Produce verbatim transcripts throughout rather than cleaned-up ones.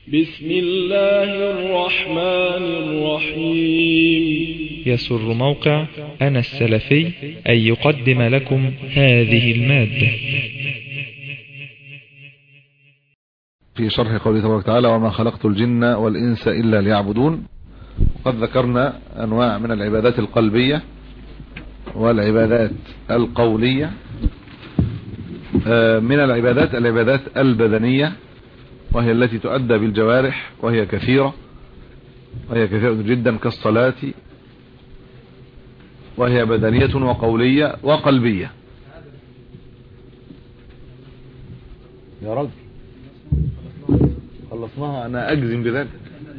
بسم الله الرحمن الرحيم. يسر موقع أنا السلفي أن يقدم لكم هذه المادة. في شرح قوله تبارك وتعالى: وما خلقت الجن والإنس إلا ليعبدون. وقد ذكرنا أنواع من العبادات القلبية والعبادات القولية. من العبادات العبادات البدنية، وهي التي تؤدى بالجوارح، وهي كثيرة وهي كثيرة جدا كالصلاة، وهي بدنية وقولية وقلبية. يا رجل خلصناها، أنا أجزم بذلك.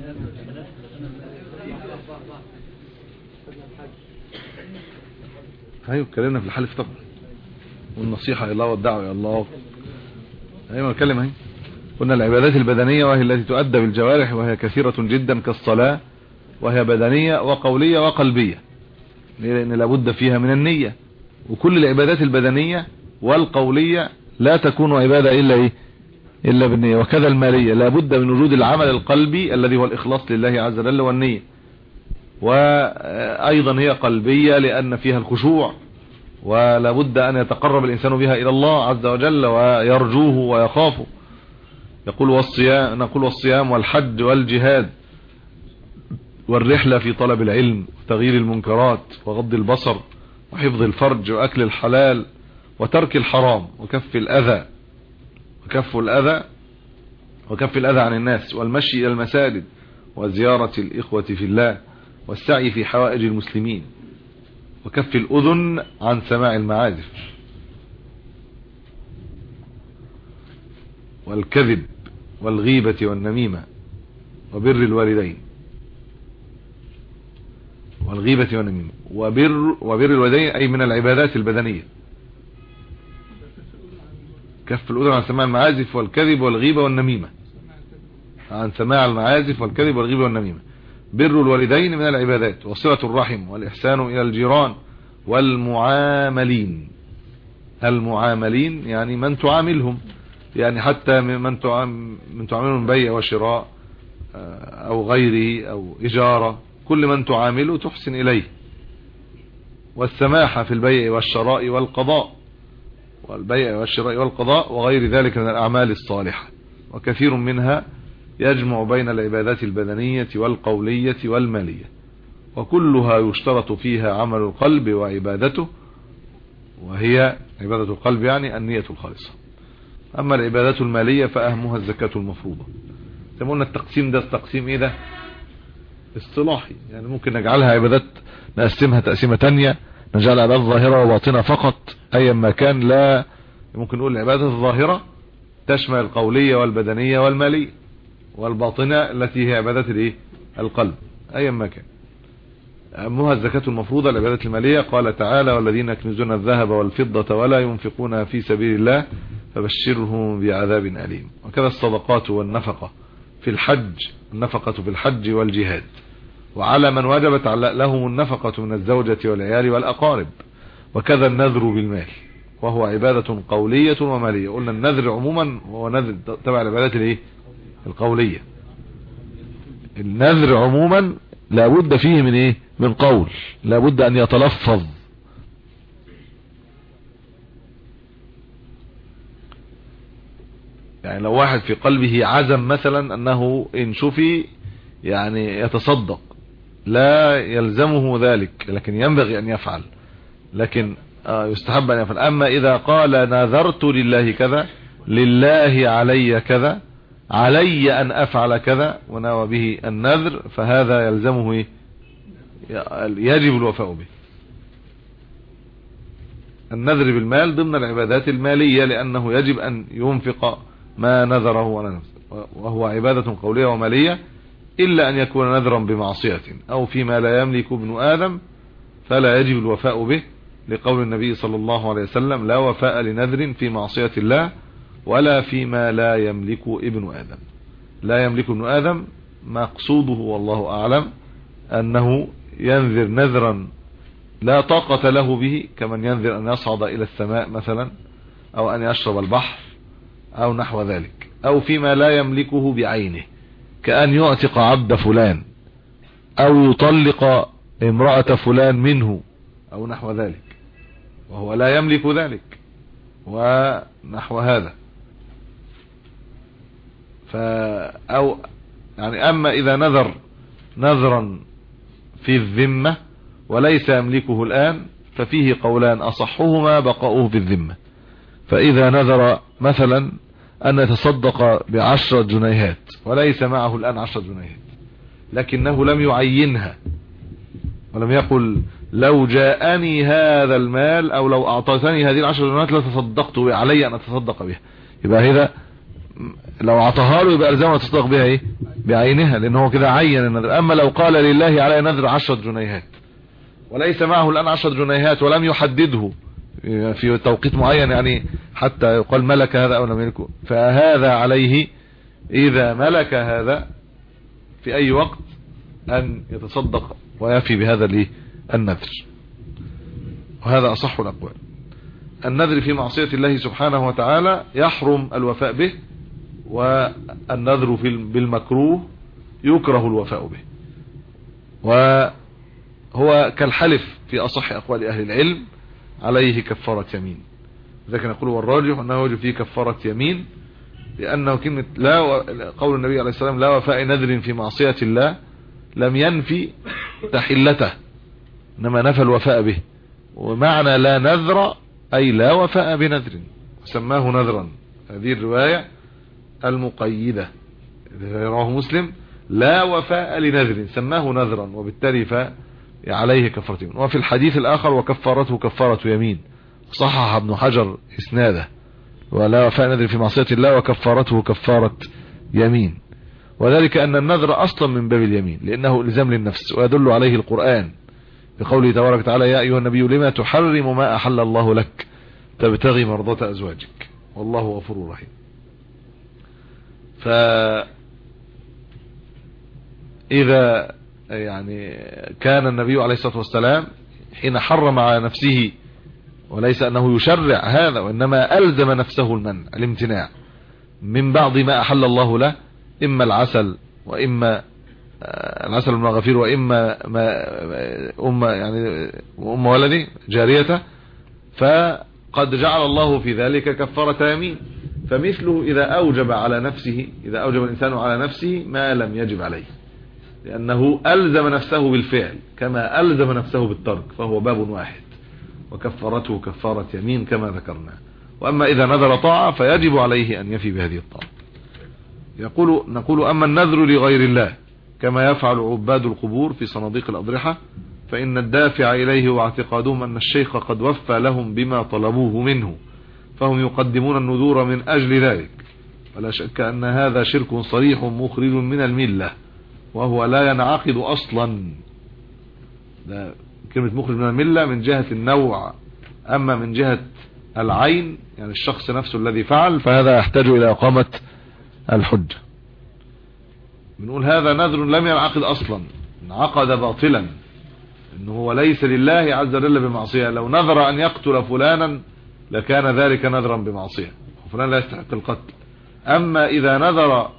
أيوة اتكلمنا في الحلف طبعا، والنصيحة إلى الله والدعوة إلى الله. أيوة نتكلم اهي. قلنا العبادات البدنية وهي التي تؤدى بالجوارح، وهي كثيرة جدا كالصلاة، وهي بدنية وقولية وقلبية، لأن لابد فيها من النية. وكل العبادات البدنية والقولية لا تكون عبادة إلا إيه؟ إلا بالنية. وكذا المالية لابد من وجود العمل القلبي الذي هو الإخلاص لله عز وجل والنية. وأيضا هي قلبية لأن فيها الخشوع، ولابد أن يتقرب الإنسان بها إلى الله عز وجل ويرجوه ويخافه. يقول والصيام نقول والصيام والحج والجهاد والرحلة في طلب العلم وتغيير المنكرات وغض البصر وحفظ الفرج وأكل الحلال وترك الحرام وكف الأذى وكف الأذى وكف الأذى عن الناس والمشي إلى المساجد وزيارة الإخوة في الله والسعي في حوائج المسلمين وكف الأذن عن سماع المعازف والكذب والغيبة والنميمة وبر الوالدين والغيبة والنميمة وبر وبر الوالدين، أي من العبادات البدنية. كف الأذن عن سماع المعازف والكذب والغيبة والنميمة، عن سماع المعازف والكذب والغيبة والنميمة. بر الوالدين من العبادات، وصلة الرحم والإحسان إلى الجيران والمعاملين. المعاملين يعني من تعاملهم، يعني حتى من تعاملهم بيع وشراء أو غيره أو إجارة، كل من تعامله تحسن إليه. والسماحة في البيع والشراء والقضاء والبيع والشراء والقضاء وغير ذلك من الأعمال الصالحة. وكثير منها يجمع بين العبادات البدنية والقولية والمالية، وكلها يشترط فيها عمل القلب وعبادته، وهي عبادة القلب يعني النية الخالصة. أما العبادات المالية فأهمها الزكاة المفروضة. زي ما قلنا التقسيم ده التقسيم إيه ده؟ اصطلاحي، يعني ممكن نجعلها عبادات، نقسمها تقسيمة تانية، نجعلها عبادات ظاهرة وباطنة فقط أي ما كان. لا، ممكن نقول العبادات الظاهرة تشمل القولية والبدنية والمالية، والباطنة التي هي عبادات الايه؟ القلب أي ما كان. أهمها الزكاة المفروضة العبادات المالية. قال تعالى: والذين يكنزون الذهب والفضة ولا ينفقونها في سبيل الله فبشرهم بعذاب أليم. وكذا الصدقات والنفقة في الحج، النفقة في الحج والجهاد. وعلى من وجبت لهم النفقة من الزوجة والعيال والأقارب. وكذا النذر بالمال، وهو عبادة قولية ومالية. قلنا النذر عموما هو نذر تبع العبادات الايه؟ القولية. النذر عموما لابد فيه من ايه؟ من قول، لابد ان يتلفظ. يعني لو واحد في قلبه عزم مثلا انه ان شفي يعني يتصدق، لا يلزمه ذلك، لكن ينبغي ان يفعل، لكن يستحب ان يفعل. اما اذا قال نذرت لله كذا، لله علي كذا، علي ان افعل كذا، ونوى به النذر، فهذا يلزمه ايه؟ يجب الوفاء به. النذر بالمال ضمن العبادات المالية، لانه يجب ان ينفق ما نذره على نفسه، وهو عبادة قولية ومالية، الا ان يكون نذرا بمعصية او فيما لا يملك ابن ادم، فلا يجب الوفاء به، لقول النبي صلى الله عليه وسلم: لا وفاء لنذر في معصية الله ولا فيما لا يملك ابن آدم. لا يملك ابن آدم مقصوده والله أعلم أنه ينذر نذرا لا طاقة له به، كمن ينذر أن يصعد إلى السماء مثلا، أو أن يشرب البحر أو نحو ذلك، أو فيما لا يملكه بعينه، كأن يعتق عبد فلان او يطلق امرأة فلان منه او نحو ذلك، وهو لا يملك ذلك ونحو هذا. ف او يعني اما اذا نذر نذرا في الذمة وليس يملكه الان ففيه قولان اصحهما بقاؤه في الذمة. فاذا نذر مثلا ان يتصدق بعشرة جنيهات وليس معه الان عشرة جنيهات لكنه لم يعينها ولم يقل لو جاءني هذا المال او لو اعطيتني هذه العشر جنيهات لتصدقت علي ان اتصدق بها، يبقى هذا لو اعطاها له يبقى الزامه تصدق بها ايه بعينها لان هو كده عين النذر. اما لو قال لله علي نذر عشرة جنيهات وليس معه الان عشرة جنيهات ولم يحدده في توقيت معين يعني حتى يقال ملك هذا او لم يملكه، فهذا عليه اذا ملك هذا في اي وقت ان يتصدق ويفي بهذا الايه النذر. وهذا اصح الاقوال. النذر في معصية الله سبحانه وتعالى يحرم الوفاء به، والنذر في بالمكروه يكره الوفاء به، وهو كالحلف في اصح اقوال اهل العلم عليه كفارة يمين. لكن نقول والراجح انه يوجب فيه كفارة يمين، لانه كلمة لا و... قول النبي عليه السلام لا وفاء نذر في معصية الله لم ينفي تحلته انما نفى الوفاء به، ومعنى لا نذر اي لا وفاء بنذر سماه نذرا. هذه الرواية المقيدة رواه مسلم لا وفاء لنذر سماه نذرا وبالتالي فعليه كفارة يمين. وفي الحديث الاخر وكفارته كفارة يمين صحح ابن حجر اسناده ولا وفاء نذر في معصية الله وكفارته كفارة يمين، وذلك ان النذر اصلا من باب اليمين لانه الزام للنفس، ويدل عليه القرآن بقوله تبارك وتعالى يا ايها النبي لما تحرم ما احل الله لك تبتغي مرضات ازواجك والله غفور رحيم. فاذا يعني كان النبي عليه الصلاة والسلام حين حرم على نفسه وليس انه يشرع هذا وانما الزم نفسه المنع الامتناع من بعض ما احل الله له، اما العسل واما العسل المغفير واما ما ام يعني ام ولدي جاريته، فقد جعل الله في ذلك كفارة يمين. فمثله اذا اوجب على نفسه اذا اوجب الانسان على نفسه ما لم يجب عليه لانه الزم نفسه بالفعل كما الزم نفسه بالترك، فهو باب واحد وكفارته كفارة يمين كما ذكرنا. واما اذا نذر طاعة فيجب عليه ان يفي بهذه الطاعة. يقول نقول اما النذر لغير الله كما يفعل عباد القبور في صناديق الأضرحة فإن الدافع إليه واعتقادهم أن الشيخ قد وفى لهم بما طلبوه منه فهم يقدمون النذور من أجل ذلك، ولا شك أن هذا شرك صريح مخرج من الملة وهو لا ينعقد أصلا. ده كلمة مخرج من الملة من جهة النوع، أما من جهة العين يعني الشخص نفسه الذي فعل فهذا يحتاج إلى إقامة الحجة. بنقول هذا نذر لم ينعقد اصلا انعقد باطلا انه هو ليس لله عز وجل بمعصية. لو نذر ان يقتل فلانا لكان ذلك نذرا بمعصية وفلان لا يستحق القتل. اما اذا نذر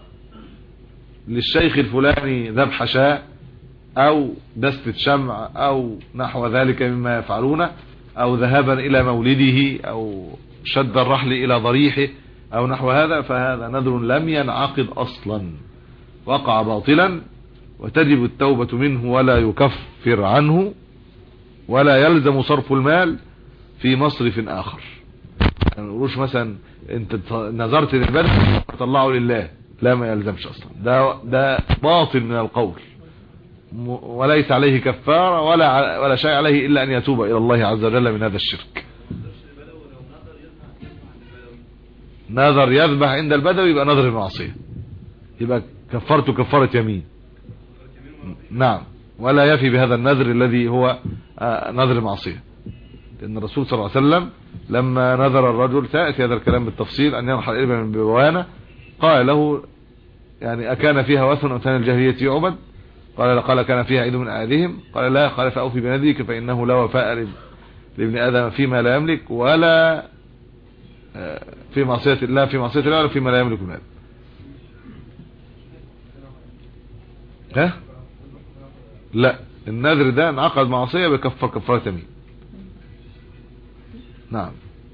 للشيخ الفلاني ذبح شاء او دستة شمع او نحو ذلك مما يفعلونه او ذهابا الى مولده او شد الرحل الى ضريحه او نحو هذا فهذا نذر لم ينعقد اصلا وقع باطلا وتجب التوبة منه ولا يكفر عنه ولا يلزم صرف المال في مصرف اخر. يعني نقولوش مثلا انت نظرت للبدن طلعه لله، لا ما يلزمش اصلا، ده ده باطل من القول وليس عليه كفارة ولا ولا شيء عليه الا ان يتوب الى الله عز وجل من هذا الشرك. نذر يذبح عند البدوي يبقى نذر المعصية، يبقى كفرته كفارة يمين. نعم، ولا يفي بهذا النذر الذي هو نذر المعصية، لأن الرسول صلى الله عليه وسلم لما نذر الرجل سيأتي هذا الكلام بالتفصيل أن ينحر الإبل من بوانة قال له يعني أكان فيها وثن أثناء الجاهلية يعبد؟ قال قال كان فيها عيد من أعيادهم؟ قال لا. قال فأوفي بنذرك فإنه لا وفاء لابن آدم فيما لا يملك ولا في معصية الله في معصية الله ولا فيما لا يملك من آدم. ها لا، النذر ده انعقد معصية بكفر كفارة يمين. نعم.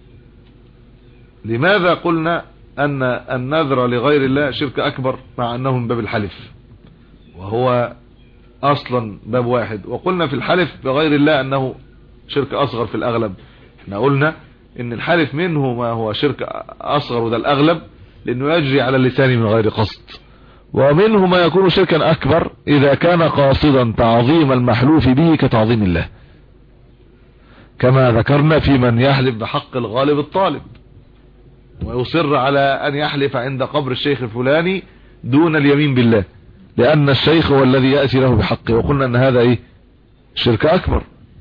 لماذا قلنا ان النذر لغير الله شرك اكبر مع انه من باب الحلف وهو اصلا باب واحد؟ وقلنا في الحلف بغير الله انه شرك اصغر في الاغلب. احنا قلنا ان الحلف منه ما هو شرك اصغر وده الاغلب لانه يجري على اللسان من غير قصد، ومنه ما يكون شركا اكبر اذا كان قاصدا تعظيم المحلوف به كتعظيم الله، كما ذكرنا في من يحلف بحق الغالب الطالب ويصر على ان يحلف عند قبر الشيخ الفلاني دون اليمين بالله لان الشيخ هو الذي يأتي له بحقه، وقلنا ان هذا ايه شرك اكبر.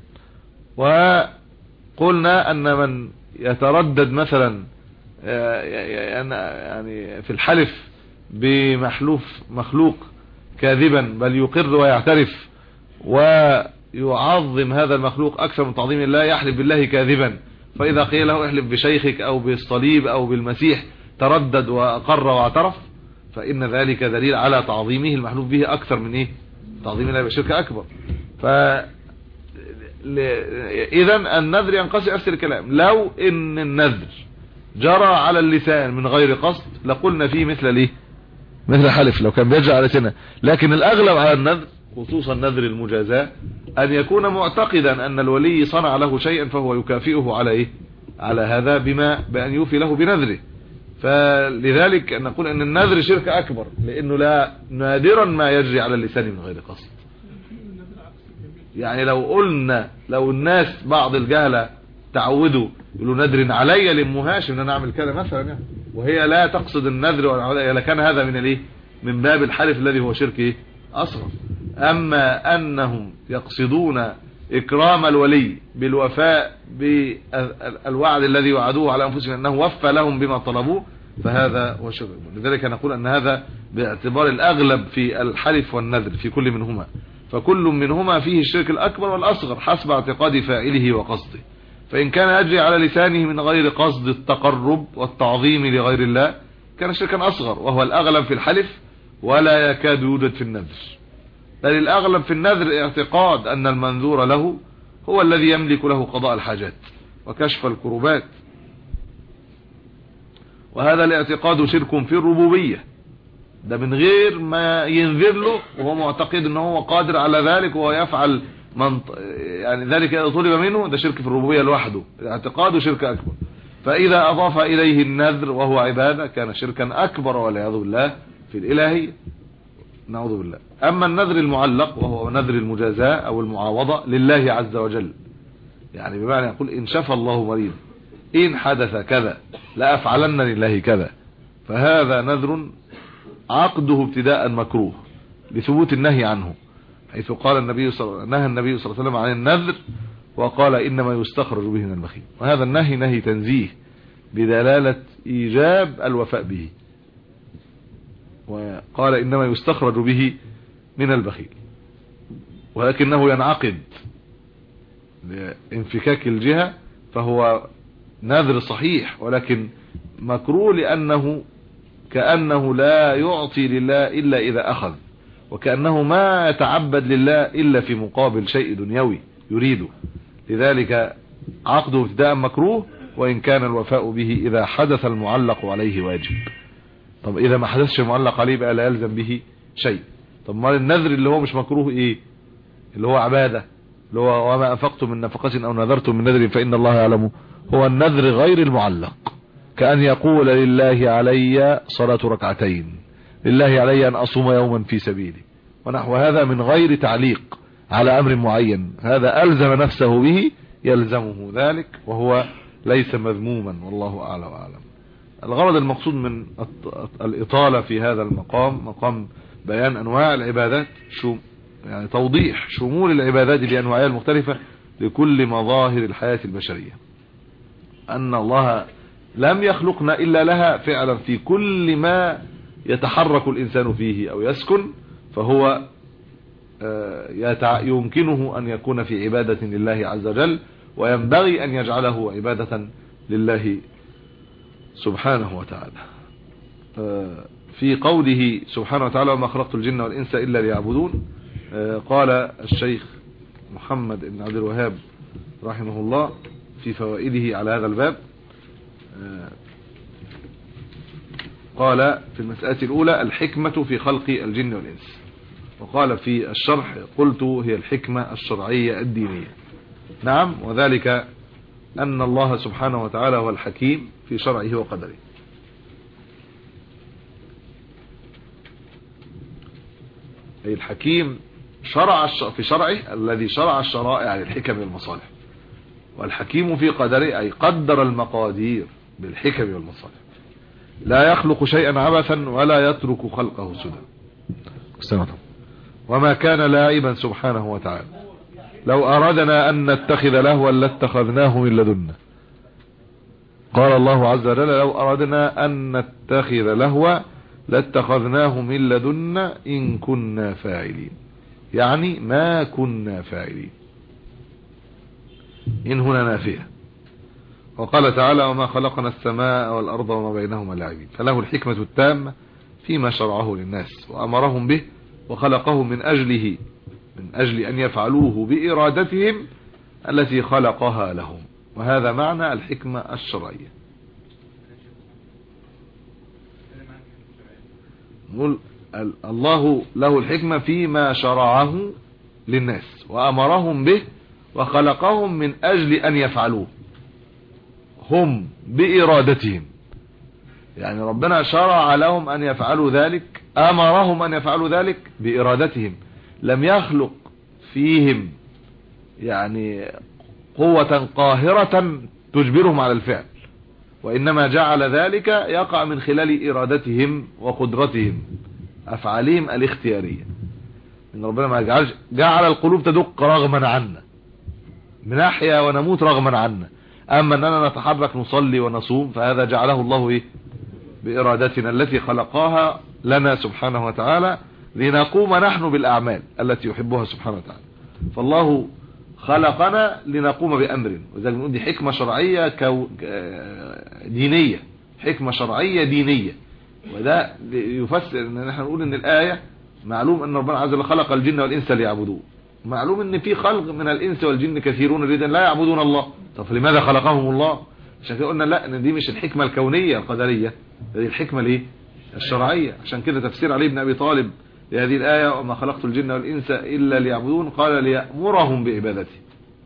وقلنا ان من يتردد مثلا يعني في الحلف بمحلوف مخلوق كاذبا بل يقر ويعترف ويعظم هذا المخلوق اكثر من تعظيم الله، يحلف بالله كاذبا، فاذا قيل له احلف بشيخك او بالصليب او بالمسيح تردد واقر واعترف، فان ذلك دليل على تعظيمه المحلوف به اكثر من ايه تعظيم الله، بشرك اكبر. ف اذا النذر ينقسم نفس الكلام. لو ان النذر جرى على اللسان من غير قصد لقلنا فيه مثل الايه مثل حلف لو كان بيجري على لسانه، لكن الاغلب على النذر خصوصا نذر المجازاة ان يكون معتقدا ان الولي صنع له شيئا فهو يكافئه على ايه على هذا بما بان يوفي له بنذره. فلذلك نقول ان النذر شرك اكبر لانه لا نادرا ما يجري على اللسان من غير قصد. يعني لو قلنا لو الناس بعض الجهلة تعودوا يقولوا نذر علي لام هاشم ان انا اعمل كذا مثلا يعني وهي لا تقصد النذر ولا لكان هذا من الايه من باب الحلف الذي هو شرك ايه اصغر. اما انهم يقصدون اكرام الولي بالوفاء بالوعد الذي وعدوه على انفسهم انه وفى لهم بما طلبوه فهذا هو شرك. لذلك نقول ان هذا باعتبار الاغلب في الحلف والنذر في كل منهما، فكل منهما فيه الشرك الاكبر والاصغر حسب اعتقاد فاعله وقصده. فان كان يجري على لسانه من غير قصد التقرب والتعظيم لغير الله كان شركا اصغر وهو الاغلب في الحلف ولا يكاد يوجد في النذر، بل الاغلب في النذر اعتقاد ان المنذور له هو الذي يملك له قضاء الحاجات وكشف الكربات، وهذا الاعتقاد شرك في الربوبية، ده من غير ما ينذر له وهو معتقد ان هو قادر على ذلك وهو يفعل منط... يعني ذلك اذا طلب منه، ده شرك في الربوبية لوحده، اعتقاده شرك اكبر. فاذا اضاف اليه النذر وهو عبادة كان شركا اكبر والعياذ بالله في الالهية، نعوذ بالله. اما النذر المعلق وهو نذر المجازاة او المعاوضة لله عز وجل، يعني بمعنى يقول ان شفى الله مريض ان حدث كذا لافعلن لله كذا، فهذا نذر عقده ابتداء مكروه لثبوت النهي عنه، حيث قال النبي صلى نهى النبي صلى الله عليه وسلم عن النذر وقال انما يستخرج به من البخيل، وهذا النهي نهي تنزيه بدلالة ايجاب الوفاء به، وقال انما يستخرج به من البخيل، ولكنه ينعقد لانفكاك الجهة فهو نذر صحيح ولكن مكروه لانه كأنه لا يعطي لله إلا إذا أخذ، وكأنه ما يتعبد لله إلا في مقابل شيء دنيوي يريده، لذلك عقده ابتداء مكروه وإن كان الوفاء به إذا حدث المعلق عليه واجب. طب إذا ما حدثش المعلق عليه بقى لا يلزم به شيء. طب ما النذر اللي هو مش مكروه إيه؟ اللي هو عبادة، اللي هو وما أنفقتم من نفقة أو نذرتم من نذر فإن الله يعلمه، هو النذر غير المعلق، كأن يقول لله علي صلاة ركعتين، لله علي أن أصوم يوما في سبيلي، ونحو هذا من غير تعليق على أمر معين، هذا ألزم نفسه به يلزمه ذلك وهو ليس مذموما، والله أعلى وأعلم. الغرض المقصود من الإطالة في هذا المقام مقام بيان أنواع العبادات، شو يعني توضيح شمول العبادات لأنواعها المختلفة لكل مظاهر الحياة البشرية، أن الله لم يخلقنا إلا لها فعلا، في كل ما يتحرك الإنسان فيه أو يسكن فهو يمكنه أن يكون في عبادة لله عز وجل، وينبغي أن يجعله عبادة لله سبحانه وتعالى. في قوله سبحانه وتعالى وما خلقت الجن والإنس إلا ليعبدون، قال الشيخ محمد بن عبد الوهاب رحمه الله في فوائده على هذا الباب، قال في المسألة الأولى الحكمة في خلق الجن والإنس، وقال في الشرح قلت هي الحكمة الشرعية الدينية. نعم، وذلك أن الله سبحانه وتعالى هو الحكيم في شرعه وقدره. أي الحكيم شرع في شرعه الذي شرع الشرائع للحكم والمصالح، والحكيم في قدره أي قدر المقادير بالحكم والمصالح، لا يخلق شيئا عبثا ولا يترك خلقه سدى. وما كان لاعبا سبحانه وتعالى، لو أردنا أن نتخذ لهوا لاتخذناه من لدنا. قال الله عز وجل لو أردنا أن نتخذ لهوا لاتخذناه من لدنا إن كنا فاعلين، يعني ما كنا فاعلين، إن هنا نافية. وقال تعالى وما خلقنا السماء والأرض وما بينهما لاعبين، فله الحكمة التامة فيما شرعه للناس وأمرهم به وخلقهم من أجله، من أجل أن يفعلوه بإرادتهم التي خلقها لهم، وهذا معنى الحكمة الشرعية. نقول الله له الحكمة فيما شرعه للناس وأمرهم به وخلقهم من أجل أن يفعلوه هم بإرادتهم، يعني ربنا شرع لهم أن يفعلوا ذلك، أمرهم أن يفعلوا ذلك بإرادتهم، لم يخلق فيهم يعني قوة قاهرة تجبرهم على الفعل، وإنما جعل ذلك يقع من خلال إرادتهم وقدرتهم، أفعالهم الاختيارية. إن ربنا ما جعل, جعل القلوب تدق رغما عنا، بنحيا ونموت رغما عنا، أما أننا نتحرك نصلي ونصوم فهذا جعله الله إيه؟ بإرادتنا التي خلقها لنا سبحانه وتعالى لنقوم نحن بالأعمال التي يحبها سبحانه وتعالى. فالله خلقنا لنقوم بأمر، وذلك نقول دي حكمة شرعية كو دينية، حكمة شرعية دينية. وده يفسر ان نحن نقول ان الآية معلوم ان ربنا عز وجل خلق الجن والإنس ليعبدوه، معلوم ان في خلق من الإنس والجن كثيرون جدا لا يعبدون الله، طب لماذا خلقهم الله؟ عشان كده قلنا لا، ان دي مش الحكمة الكونية القدرية، دي الحكمة الايه الشرعية. عشان كده تفسير علي بن أبي طالب لهذه الآية وما خلقت الجن والإنس إلا ليعبدون، قال ليأمرهم بعبادته،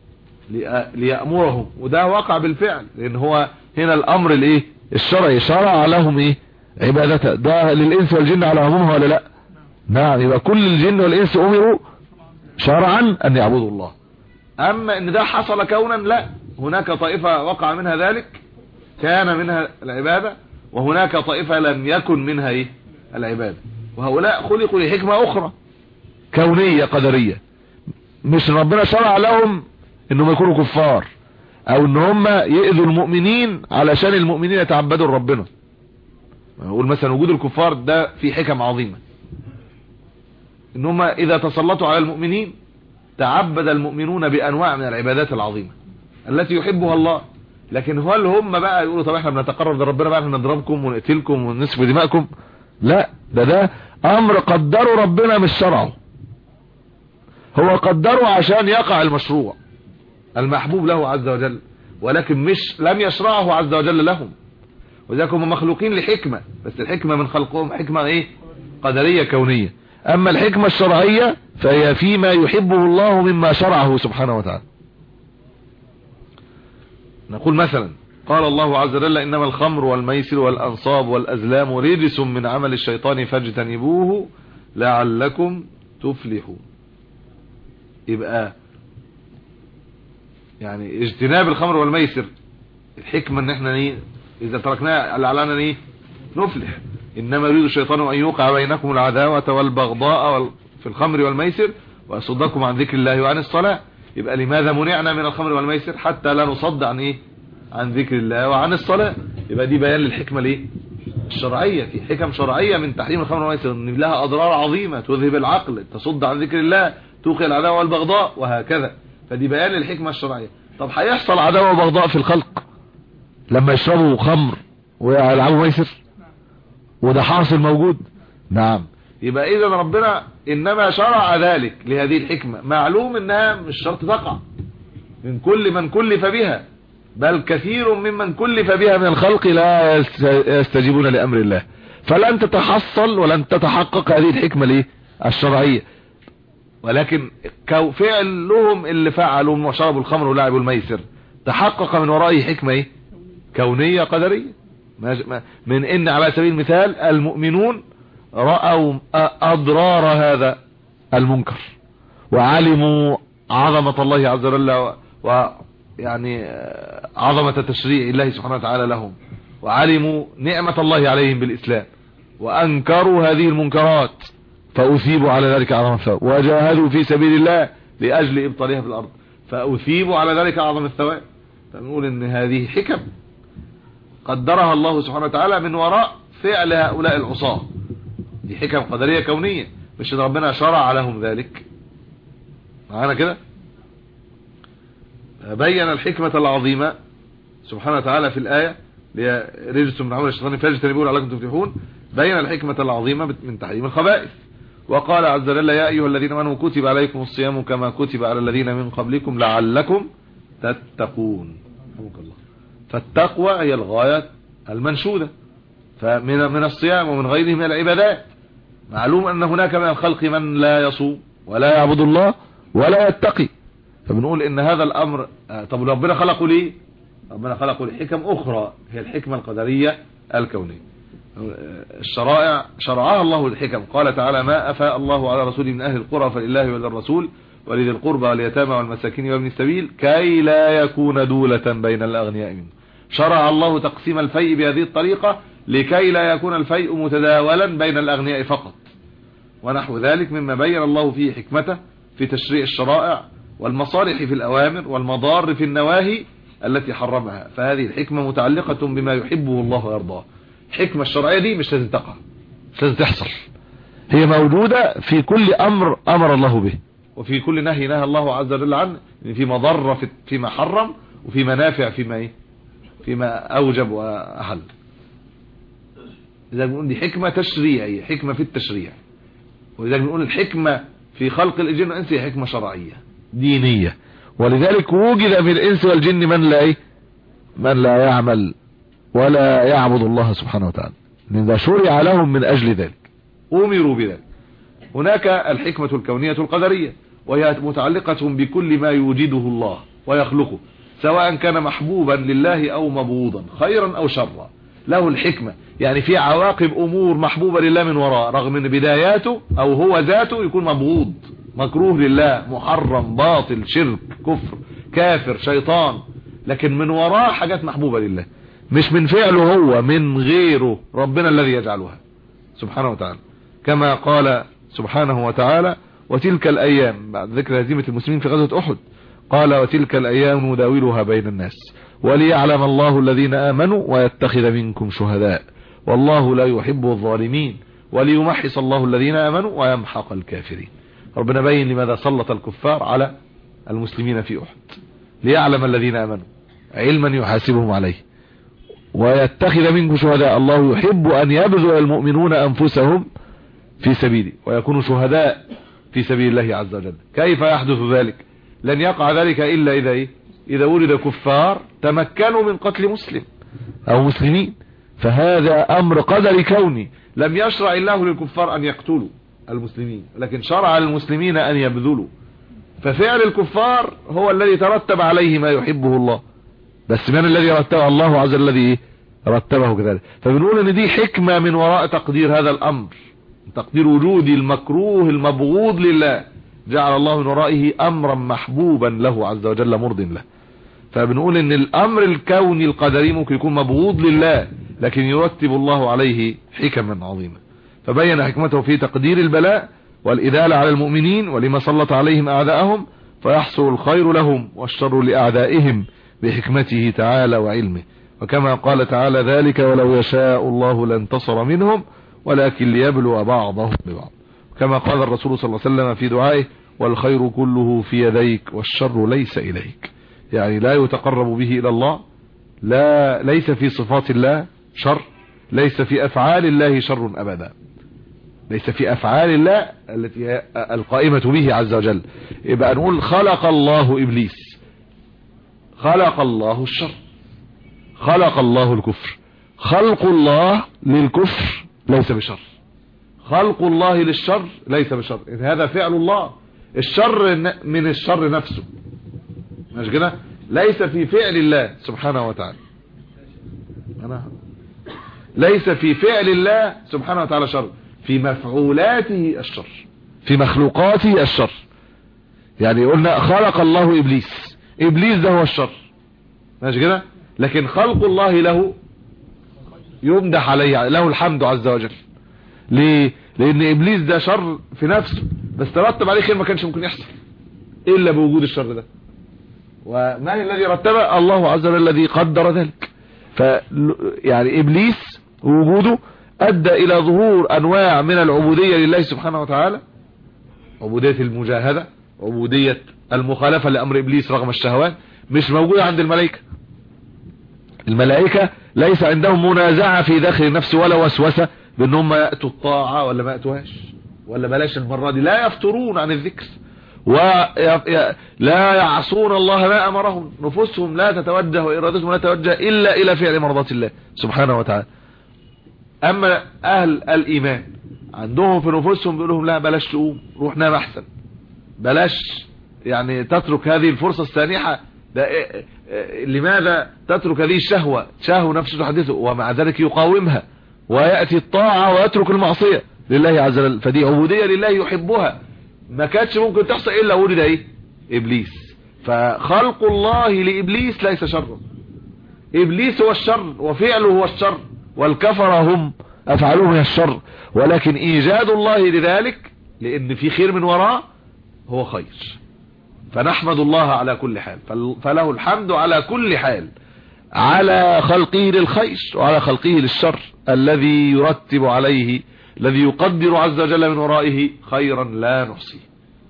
ليأمرهم، وده وقع بالفعل، لأن هو هنا الأمر الايه الشرعي، شرع لهم ايه عبادته، ده للإنس والجن على عمومها ولا لا؟ نعم، يبقى كل الجن والإنس أمروا شرعا أن يعبدوا الله. أما إن ده حصل كونا لا، هناك طائفة وقع منها ذلك كان منها العبادة، وهناك طائفة لم يكن منها ايه العبادة، وهؤلاء خلقوا لحكمة أخرى كونية قدرية، مش ربنا شرع لهم انهم يكونوا كفار او ان هم يؤذوا المؤمنين علشان المؤمنين يتعبدوا لربنا. اقول مثلا وجود الكفار ده في حكم عظيمة، ان هم اذا تسلطوا على المؤمنين تعبد المؤمنون بانواع من العبادات العظيمة التي يحبها الله، لكن هل هم بقى يقولوا طب احنا بنتقرب لربنا بقى احنا نضربكم ونقتلكم ونسفك دماءكم؟ لا، ده ده امر قدره ربنا مش شرعه، هو قدره عشان يقع المشروع المحبوب له عز وجل، ولكن مش لم يشرعه عز وجل لهم، وذلك هم مخلوقين لحكمة، بس الحكمة من خلقهم حكمة ايه قدرية كونية، اما الحكمة الشرعية فهي فيما يحبه الله مما شرعه سبحانه وتعالى. نقول مثلا قال الله عز وجل إنما الخمر والميسر والأنصاب والأزلام رجس من عمل الشيطان فاجتنبوه لعلكم تفلحون. يبقى يعني اجتناب الخمر والميسر الحكمة ان احنا ايه اذا تركناه لعلنا ايه نفلح، انما يريد الشيطان ان يوقع بينكم العداوة والبغضاء في الخمر والميسر ويصدكم عن ذكر الله وعن الصلاة. يبقى لماذا منعنا من الخمر والميسر؟ حتى لا نصد عن ايه عن ذكر الله وعن الصلاة. يبقى دي بيان للحكمة ليه الشرعية، في حكم شرعية من تحريم الخمر والميسر ان لها اضرار عظيمة تذهب العقل، تصد عن ذكر الله، توقي العداوة والبغضاء وهكذا، فدي بيان للحكمة الشرعية. طب هيحصل عداوة وبغضاء في الخلق لما يشربوا خمر ويلعبوا ميسر؟ وده حاصل موجود. نعم. يبقى اذا ربنا انما شرع ذلك لهذه الحكمة، معلوم انها مش شرط تقع من كل من كلف بها، بل كثير ممن كلف بها من الخلق لا يستجيبون لأمر الله، فلن تتحصل ولن تتحقق هذه الحكمة ليه الشرعية. ولكن فعلهم اللي فعلوا وشربوا الخمر ولعبوا الميسر تحقق من ورائه حكمة ايه كونية قدرية، من ان على سبيل المثال المؤمنون رأوا اضرار هذا المنكر وعلموا عظمة الله عز وجل ويعني عظمة تشريع الله سبحانه وتعالى لهم، وعلموا نعمة الله عليهم بالإسلام، وأنكروا هذه المنكرات فأثيبوا على ذلك أعظم الثواب، وجاهدوا في سبيل الله لأجل إبطالها في الأرض فأثيبوا على ذلك أعظم الثواب. فنقول إن هذه حكم قدرها الله سبحانه وتعالى من وراء فعل هؤلاء العصاة، دي حكم قدرية كونية، مش ربنا شرع لهم ذلك. معانا كده بين الحكمة العظيمة سبحانه وتعالى في الآية رجس من عمل الشيطان فاجتنبوه لعلكم تفلحون، بين الحكمة العظيمة من تحريم الخبائث، وقال عز وجل يا أيها الذين آمنوا كتب عليكم الصيام كما كتب على الذين من قبلكم لعلكم تتقون. فالتقوى هي الغاية المنشودة فمن من الصيام ومن غيره من العبادات. معلوم أن هناك من الخلق من لا يصوم ولا يعبد الله ولا يتقي، فبنقول إن هذا الأمر طب ربنا خلقه ليه؟ ربنا خلقه لحكم أخرى هي الحكمة القدرية الكونية. الشرائع شرعها الله الحكم، قال تعالى ما أفاء الله على رسوله من أهل القرى فلله وللرسول ولذي القربى واليتامى والمساكين وابن السبيل كي لا يكون دولة بين الأغنياء منهم. شرع الله تقسيم الفيء بهذه الطريقة لكي لا يكون الفيء متداولا بين الأغنياء فقط، ونحو ذلك مما بين الله فيه حكمته في تشريع الشرائع والمصالح في الأوامر والمضار في النواهي التي حرمها. فهذه الحكمة متعلقة بما يحبه الله ويرضاه. الحكمة الشرعية دي مش لازم تقع، مش لازم تحصل، هي موجودة في كل أمر أمر الله به وفي كل نهي نهى الله عز وجل عنه، في مضرة فيما حرم وفي منافع فيما ايه فيما أوجب وأحل. إذا بنقول دي حكمة تشريعية، حكمة في التشريع. وإذا بنقول الحكمة في خلق الجن والإنس هي حكمة شرعية دينية، ولذلك وجد في الإنس والجن من لا ايه من لا يعمل ولا يعبد الله سبحانه وتعالى، لأن ذا شرع لهم من أجل ذلك أمروا بذلك. هناك الحكمة الكونية القدرية وهي متعلقة بكل ما يوجده الله ويخلقه سواء كان محبوبا لله أو مبغوضا خيرا أو شرا، له الحكمة. يعني في عواقب أمور محبوبة لله من وراء رغم ان بداياته أو هو ذاته يكون مبغوض مكروه لله محرم باطل شرك كفر كافر شيطان، لكن من وراء حاجات محبوبة لله مش من فعله هو، من غيره ربنا الذي يجعلها سبحانه وتعالى. كما قال سبحانه وتعالى وتلك الأيام بعد ذكر هزيمة المسلمين في غزوة أحد قال وتلك الأيام نداولها بين الناس وليعلم الله الذين آمنوا ويتخذ منكم شهداء والله لا يحب الظالمين وليمحص الله الذين آمنوا ويمحق الكافرين. ربنا بين لماذا سلط الكفار على المسلمين في أحد ليعلم الذين آمنوا علما يحاسبهم عليه ويتخذ منكم شهداء الله يحب أن يبذل المؤمنون أنفسهم في سبيله ويكونوا شهداء في سبيل الله عز وجل. كيف يحدث ذلك؟ لن يقع ذلك إلا إذا إيه؟ إذا ولد كفار تمكنوا من قتل مسلم أو مسلمين، فهذا أمر قدري كوني لم يشرع الله للكفار أن يقتلوا المسلمين، لكن شرع للمسلمين أن يبذلوا. ففعل الكفار هو الذي ترتب عليه ما يحبه الله، بس من الذي رتبه؟ الله عز وجل الذي رتبه كذلك. فبنقول ان دي حكمة من وراء تقدير هذا الامر، تقدير وجود المكروه المبغوض لله جعل الله من ورائه امرا محبوبا له عز وجل مرض له. فبنقول ان الامر الكوني القدري ممكن يكون مبغوض لله لكن يرتب الله عليه حكما عظيمة. فبين حكمته في تقدير البلاء والإدالة على المؤمنين ولما سلط عليهم أعداءهم فيحصل الخير لهم والشر لأعدائهم بحكمته تعالى وعلمه. وكما قال تعالى ذلك ولو يشاء الله لانتصر منهم ولكن ليبلو بعضهم ببعض. كما قال الرسول صلى الله عليه وسلم في دعائه والخير كله في يديك والشر ليس إليك، يعني لا يتقرب به إلى الله، لا ليس في صفات الله شر ليس في افعال الله شر ابدا، ليس في افعال الله التي هي القائمة به عز وجل. يبقى نقول خلق الله ابليس، خلق الله الشر، خلق الله الكفر. خلق الله للكفر ليس بشر، خلق الله للشر ليس بشر، هذا فعل الله. الشر من الشر نفسه، مش كده؟ ليس في فعل الله سبحانه وتعالى، أنا ليس في فعل الله سبحانه وتعالى شر، في مفعولاته الشر، في مخلوقاته الشر. يعني قلنا خلق الله ابليس، ابليس ده هو الشر، ماشي كده؟ لكن خلق الله له يمدح عليه، له الحمد عز وجل. ليه؟ لان ابليس ده شر في نفسه، بس ترتب عليه خير ما كانش ممكن يحصل الا بوجود الشر ده. ومن الذي رتبه؟ الله عز وجل الذي قدر ذلك. ف يعني ابليس وجوده ادى الى ظهور انواع من العبودية لله سبحانه وتعالى، عبودية المجاهدة، عبودية المخالفة لامر ابليس رغم الشهوات، مش موجودة عند الملائكة. الملائكة ليس عندهم منازعة في داخل النفس ولا وسوسة بانهم يأتوا الطاعة ولا ما يأتوهاش، ولا بلاش المرة دي، لا يفترون عن الذكر ولا يعصون الله ما امرهم، نفوسهم لا تتوجه وارادتهم لا تتوجه الا الى فعل مرضات الله سبحانه وتعالى. اما اهل الايمان عندهم في نفوسهم بيقول لهم لا بلاش تقوم، روح نام احسن، بلاش يعني تترك هذه الفرصة السانحة، ده إيه إيه لماذا تترك هذه الشهوة؟ شهوة نفسه تحدثه، ومع ذلك يقاومها ويأتي الطاعة ويترك المعصية لله عز وجل. فدي عبودية لله يحبها، ما كانتش ممكن تحصل الا وجد ايه؟ ابليس. فخلق الله لابليس ليس شرا، ابليس هو الشر وفعله هو الشر، والكفر هم افعلوه من الشر، ولكن ايجاد الله لذلك لان في خير من وراه هو خير. فنحمد الله على كل حال، فله الحمد على كل حال، على خلقه للخير وعلى خلقه للشر، الذي يرتب عليه، الذي يقدر عز وجل من ورائه خيرا لا نحصيه.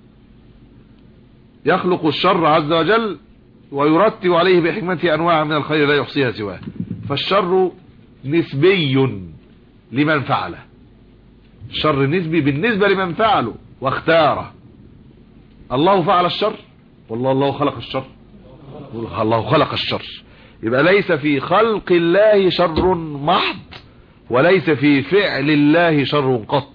يخلق الشر عز وجل ويرتب عليه بحكمته انواع من الخير لا يحصيها سواه. فالشر نسبي لمن فعله، الشر نسبي بالنسبة لمن فعله واختاره. الله فعل الشر والله الله خلق الشر، الله خلق الشر. يبقى ليس في خلق الله شر محض، وليس في فعل الله شر قط.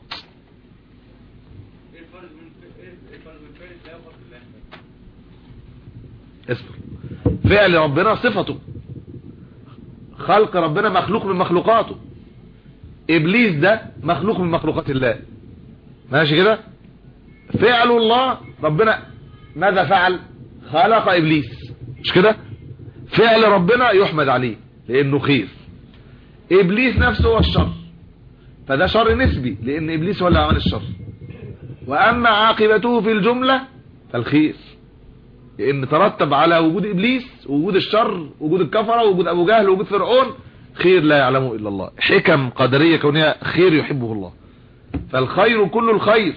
اسمع، فعل ربنا صفته، خلق ربنا مخلوق من مخلوقاته، ابليس ده مخلوق من مخلوقات الله، ماشي كده؟ فعل الله ربنا ماذا فعل؟ خلق ابليس، مش كده؟ فعل ربنا يحمد عليه لانه خير. ابليس نفسه هو الشر، فده شر نسبي لان ابليس هو اللي عمل الشر. واما عاقبته في الجملة فالخير، لان ترتب على وجود ابليس وجود الشر، وجود الكفرة، وجود ابو جهل، وجود فرعون، خير لا يعلمه الا الله، حكم قدرية كونها خير يحبه الله. فالخير كل الخير،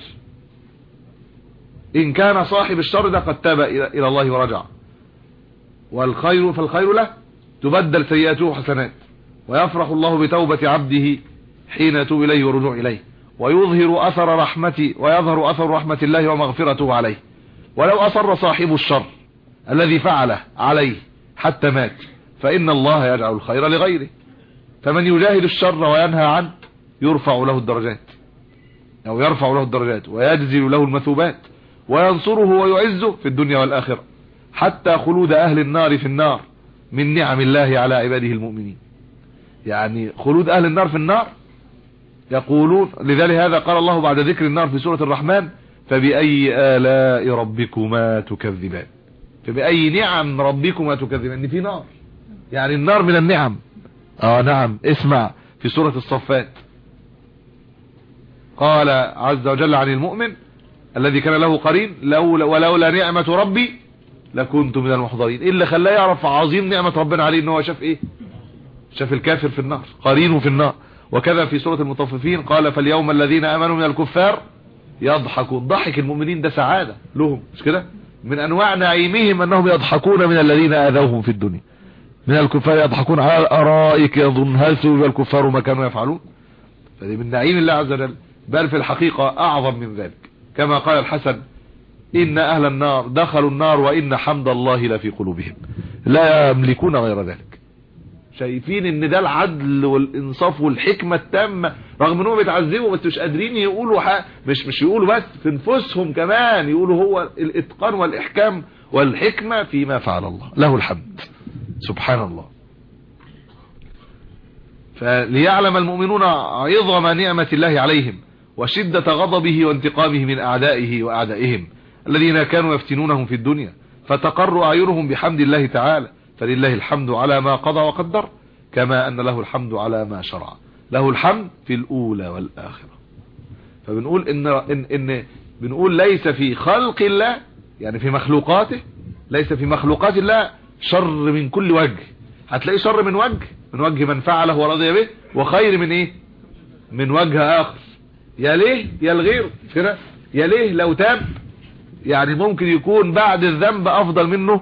ان كان صاحب الشر ده قد تاب الى الله ورجع. والخير فالخير له تبدل سيئاته حسنات، ويفرح الله بتوبة عبده حين يتوب اليه ورجوع اليه، ويظهر اثر رحمته ويظهر اثر رحمة الله ومغفرته عليه. ولو اصر صاحب الشر الذي فعله عليه حتى مات، فان الله يجعل الخير لغيره. فمن يجاهد الشر وينهى عنه يرفع له الدرجات، او يرفع له الدرجات ويجزل له المثوبات، وينصره ويعزه في الدنيا والآخرة، حتى خلود أهل النار في النار من نعم الله على عباده المؤمنين. يعني خلود أهل النار في النار يقولون، لذلك هذا قال الله بعد ذكر النار في سورة الرحمن: فبأي آلاء ربكما تكذبان. فبأي نعم ربكما تكذبان، ان في نار، يعني النار من النعم. اه نعم، اسمع في سورة الصفات قال عز وجل عن المؤمن الذي كان له قرين: لولا ولولا نعمة ربي لكنت من المحضرين. ايه اللي خلاه يعرف عظيم نعمة ربنا عليه؟ ان هو شاف ايه؟ شاف الكافر في النار، قرينه في النار. وكذا في سورة المطففين قال: فاليوم الذين امنوا من الكفار يضحكون. ضحك المؤمنين ده سعادة لهم، مش كده؟ من انواع نعيمهم انهم يضحكون من الذين اذوهم في الدنيا. من الكفار يضحكون على الارائك يظن هل ثوب الكفار ما كانوا يفعلون. فدي من نعيم الله عز وجل، بل في الحقيقة اعظم من ذلك، كما قال الحسن ان اهل النار دخلوا النار وان حمد الله لفي قلوبهم لا يملكون غير ذلك. شايفين ان ده العدل والانصاف والحكمة التامة، رغم انهم بيتعذبوا بس مش قادرين يقولوا حق، مش مش يقولوا بس في نفوسهم كمان يقولوا هو الاتقان والاحكام والحكمة فيما فعل الله، له الحمد سبحان الله. فليعلم المؤمنون عظم نعمة الله عليهم وشدة غضبه وانتقامه من اعدائه واعدائهم الذين كانوا يفتنونهم في الدنيا، فتقر اعينهم بحمد الله تعالى. فلله الحمد على ما قضى وقدر، كما ان له الحمد على ما شرع، له الحمد في الاولى والاخرة. فبنقول ان, إن, إن بنقول ليس في خلق الله، يعني في مخلوقاته، ليس في مخلوقات الله شر من كل وجه. هتلاقي شر من وجه، من وجه من فعله ورضي به، وخير من ايه؟ من وجه اخر، يا ليه يا الغير كده، يا ليه لو تاب يعني ممكن يكون بعد الذنب افضل منه،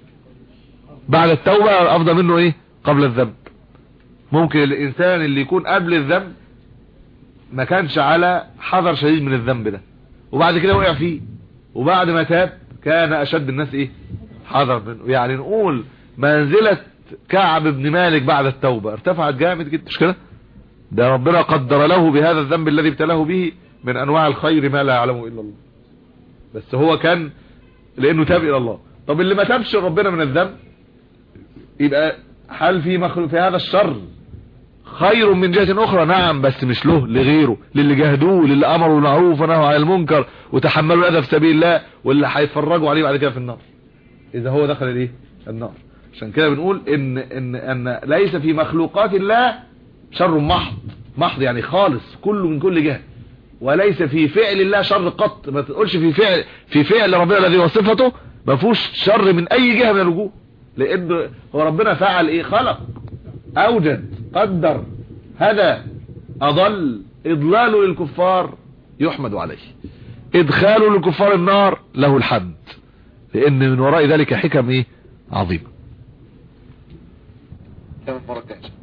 بعد التوبة افضل منه ايه قبل الذنب. ممكن الانسان اللي يكون قبل الذنب ما كانش على حذر شديد من الذنب ده، وبعد كده وقع فيه، وبعد ما تاب كان اشد الناس ايه حذر منه. يعني نقول منزلة كعب بن مالك بعد التوبة ارتفعت جامد جدا، مش كده؟ ده ربنا قدر له بهذا الذنب الذي ابتلاه به من انواع الخير ما لا يعلمه الا الله، بس هو كان لانه تاب الى الله. طب اللي ما تابش ربنا من الذنب، يبقى هل في مخلوق في هذا الشر خير من جهة اخرى؟ نعم، بس مش له، لغيره، للي جاهدوه، للي امروا بالمعروف ونهوا عن المنكر وتحملوا الاذى في سبيل الله، واللي هيتفرجوا عليه بعد كده في النار اذا هو دخل الايه النار. عشان كده بنقول ان ان ان ليس في مخلوقات الله شر محض، محض يعني خالص كله من كل جهة، وليس في فعل الله شر قط. ما تقولش في فعل في فعل ربنا الذي وصفته ما فيهوش شر من اي جهة من الوجوه، لان هو ربنا فعل ايه؟ خلق، اوجد، قدر، هذا اضل. اضلاله للكفار يحمد عليه، ادخاله للكفار النار له الحمد، لان من وراء ذلك حكم ايه عظيمة.